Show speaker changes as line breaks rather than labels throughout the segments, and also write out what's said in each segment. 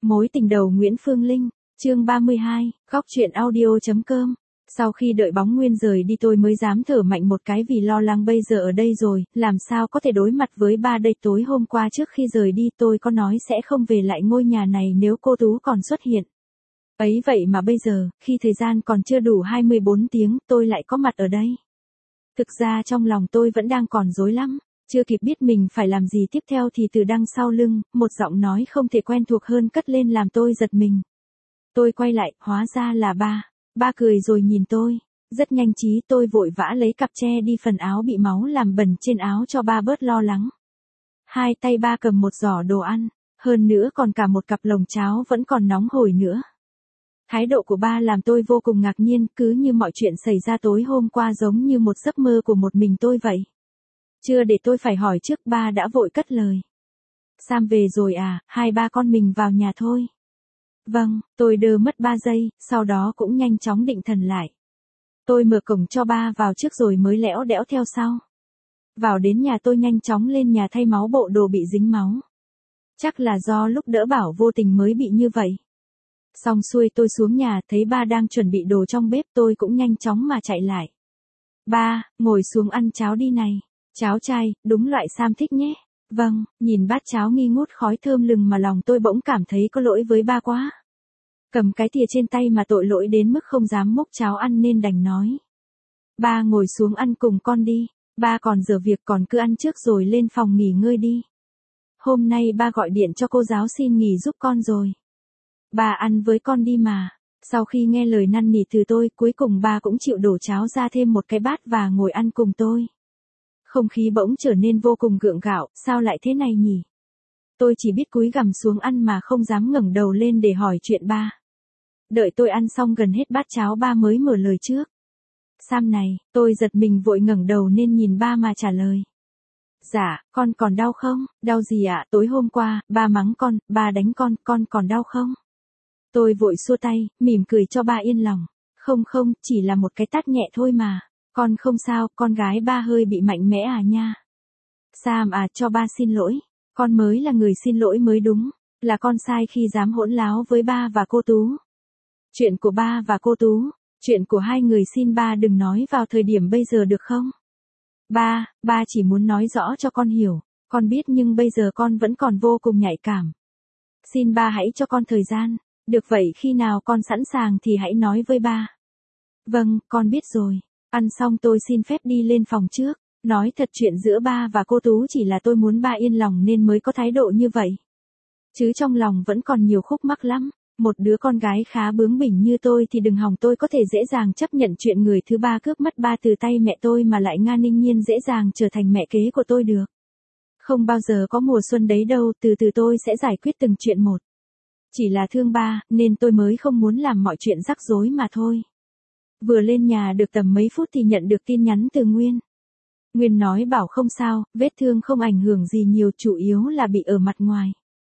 Mối tình đầu Nguyễn Phương Linh, chương 32, góc truyện audio.com. Sau khi đợi bóng Nguyên rời đi tôi mới dám thở mạnh một cái vì lo lắng bây giờ ở đây rồi, làm sao có thể đối mặt với ba đây. Tối hôm qua trước khi rời đi tôi có nói sẽ không về lại ngôi nhà này nếu cô Tú còn xuất hiện. Ấy vậy mà bây giờ, khi thời gian còn chưa đủ 24 tiếng, tôi lại có mặt ở đây. Thực ra trong lòng tôi vẫn đang còn rối lắm. Chưa kịp biết mình phải làm gì tiếp theo thì từ đằng sau lưng, một giọng nói không thể quen thuộc hơn cất lên làm tôi giật mình. Tôi quay lại, hóa ra là ba. Ba cười rồi nhìn tôi. Rất nhanh trí tôi vội vã lấy cặp che đi phần áo bị máu làm bẩn trên áo cho ba bớt lo lắng. Hai tay ba cầm một giỏ đồ ăn, hơn nữa còn cả một cặp lồng cháo vẫn còn nóng hổi nữa. Thái độ của ba làm tôi vô cùng ngạc nhiên, cứ như mọi chuyện xảy ra tối hôm qua giống như một giấc mơ của một mình tôi vậy. Chưa để tôi phải hỏi trước ba đã vội cất lời. Sam về rồi à, hai ba con mình vào nhà thôi. Vâng, tôi đơ mất 3 giây, sau đó cũng nhanh chóng định thần lại. Tôi mở cổng cho ba vào trước rồi mới lẽo đẽo theo sau. Vào đến nhà tôi nhanh chóng lên nhà thay máu bộ đồ bị dính máu. Chắc là do lúc đỡ Bảo vô tình mới bị như vậy. Xong xuôi tôi xuống nhà thấy ba đang chuẩn bị đồ trong bếp tôi cũng nhanh chóng mà chạy lại. Ba, ngồi xuống ăn cháo đi này. Cháo chay, đúng loại Sam thích nhé. Vâng, nhìn bát cháo nghi ngút khói thơm lừng mà lòng tôi bỗng cảm thấy có lỗi với ba quá. Cầm cái thìa trên tay mà tội lỗi đến mức không dám múc cháo ăn nên đành nói. Ba ngồi xuống ăn cùng con đi, ba còn giờ việc còn cứ ăn trước rồi lên phòng nghỉ ngơi đi. Hôm nay ba gọi điện cho cô giáo xin nghỉ giúp con rồi. Ba ăn với con đi mà. Sau khi nghe lời năn nỉ từ tôi, cuối cùng ba cũng chịu đổ cháo ra thêm một cái bát và ngồi ăn cùng tôi. Không khí bỗng trở nên vô cùng gượng gạo, sao lại thế này nhỉ? Tôi chỉ biết cúi gằm xuống ăn mà không dám ngẩng đầu lên để hỏi chuyện ba. Đợi tôi ăn xong gần hết bát cháo ba mới mở lời trước. Sam này, tôi giật mình vội ngẩng đầu nên nhìn ba mà trả lời. Dạ, con còn đau không? Đau gì ạ? Tối hôm qua, ba mắng con, ba đánh con còn đau không? Tôi vội xua tay, mỉm cười cho ba yên lòng. Không, chỉ là một cái tát nhẹ thôi mà. Con không sao, con gái ba hơi bị mạnh mẽ à nha. Sam à, cho ba xin lỗi. Con mới là người xin lỗi mới đúng. Là con sai khi dám hỗn láo với ba và cô Tú. Chuyện của ba và cô Tú, chuyện của hai người xin ba đừng nói vào thời điểm bây giờ được không? Ba chỉ muốn nói rõ cho con hiểu. Con biết nhưng bây giờ con vẫn còn vô cùng nhạy cảm. Xin ba hãy cho con thời gian. Được vậy khi nào con sẵn sàng thì hãy nói với ba. Vâng, con biết rồi. Ăn xong tôi xin phép đi lên phòng trước. Nói thật chuyện giữa ba và cô Tú chỉ là tôi muốn ba yên lòng nên mới có thái độ như vậy. Chứ trong lòng vẫn còn nhiều khúc mắc lắm. Một đứa con gái khá bướng bỉnh như tôi thì đừng hòng tôi có thể dễ dàng chấp nhận chuyện người thứ ba cướp mất ba từ tay mẹ tôi mà lại ngang ninh nhiên dễ dàng trở thành mẹ kế của tôi được. Không bao giờ có mùa xuân đấy đâu, từ từ tôi sẽ giải quyết từng chuyện một. Chỉ là thương ba, nên tôi mới không muốn làm mọi chuyện rắc rối mà thôi. Vừa lên nhà được tầm mấy phút thì nhận được tin nhắn từ Nguyên. Nguyên nói bảo không sao, vết thương không ảnh hưởng gì nhiều, chủ yếu là bị ở mặt ngoài.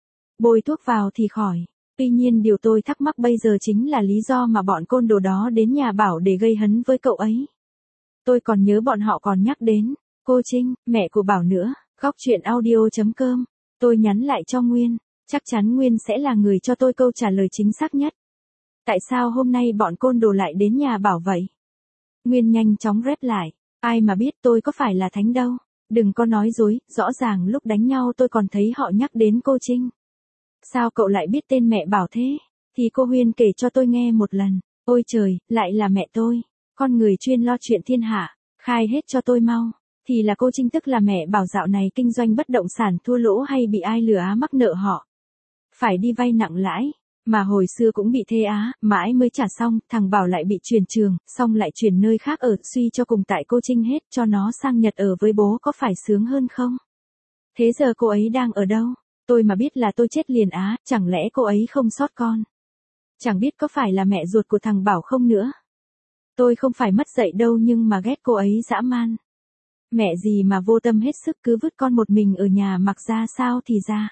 Bôi thuốc vào thì khỏi. Tuy nhiên điều tôi thắc mắc bây giờ chính là lý do mà bọn côn đồ đó đến nhà Bảo để gây hấn với cậu ấy. Tôi còn nhớ bọn họ còn nhắc đến cô Trinh, mẹ của Bảo nữa. Góc truyện audio.com. Tôi nhắn lại cho Nguyên. Chắc chắn Nguyên sẽ là người cho tôi câu trả lời chính xác nhất. Tại sao hôm nay bọn côn đồ lại đến nhà Bảo vậy? Nguyên nhanh chóng rep lại. Ai mà biết tôi có phải là thánh đâu. Đừng có nói dối, rõ ràng lúc đánh nhau tôi còn thấy họ nhắc đến cô Trinh. Sao cậu lại biết tên mẹ Bảo thế? Thì cô Huyên kể cho tôi nghe một lần. Ôi trời, lại là mẹ tôi. Con người chuyên lo chuyện thiên hạ. Khai hết cho tôi mau. Thì là cô Trinh tức là mẹ Bảo dạo này kinh doanh bất động sản thua lỗ hay bị ai lừa á mắc nợ họ. Phải đi vay nặng lãi. Mà hồi xưa cũng bị thê á, mãi mới trả xong, thằng Bảo lại bị chuyển trường, xong lại chuyển nơi khác ở, suy cho cùng tại cô Trinh hết, cho nó sang Nhật ở với bố có phải sướng hơn không? Thế giờ cô ấy đang ở đâu? Tôi mà biết là tôi chết liền á, chẳng lẽ cô ấy không sót con? Chẳng biết có phải là mẹ ruột của thằng Bảo không nữa? Tôi không phải mất dạy đâu nhưng mà ghét cô ấy dã man. Mẹ gì mà vô tâm hết sức cứ vứt con một mình ở nhà mặc ra sao thì ra.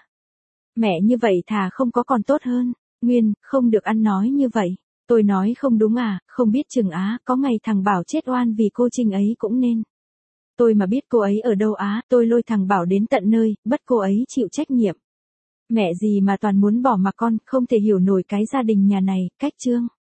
Mẹ như vậy thà không có còn tốt hơn. Nguyên, không được ăn nói như vậy. Tôi nói không đúng à, không biết chừng á, có ngày thằng Bảo chết oan vì cô Trinh ấy cũng nên. Tôi mà biết cô ấy ở đâu á, tôi lôi thằng Bảo đến tận nơi, bắt cô ấy chịu trách nhiệm. Mẹ gì mà toàn muốn bỏ mặc con, không thể hiểu nổi cái gia đình nhà này, cách Trương.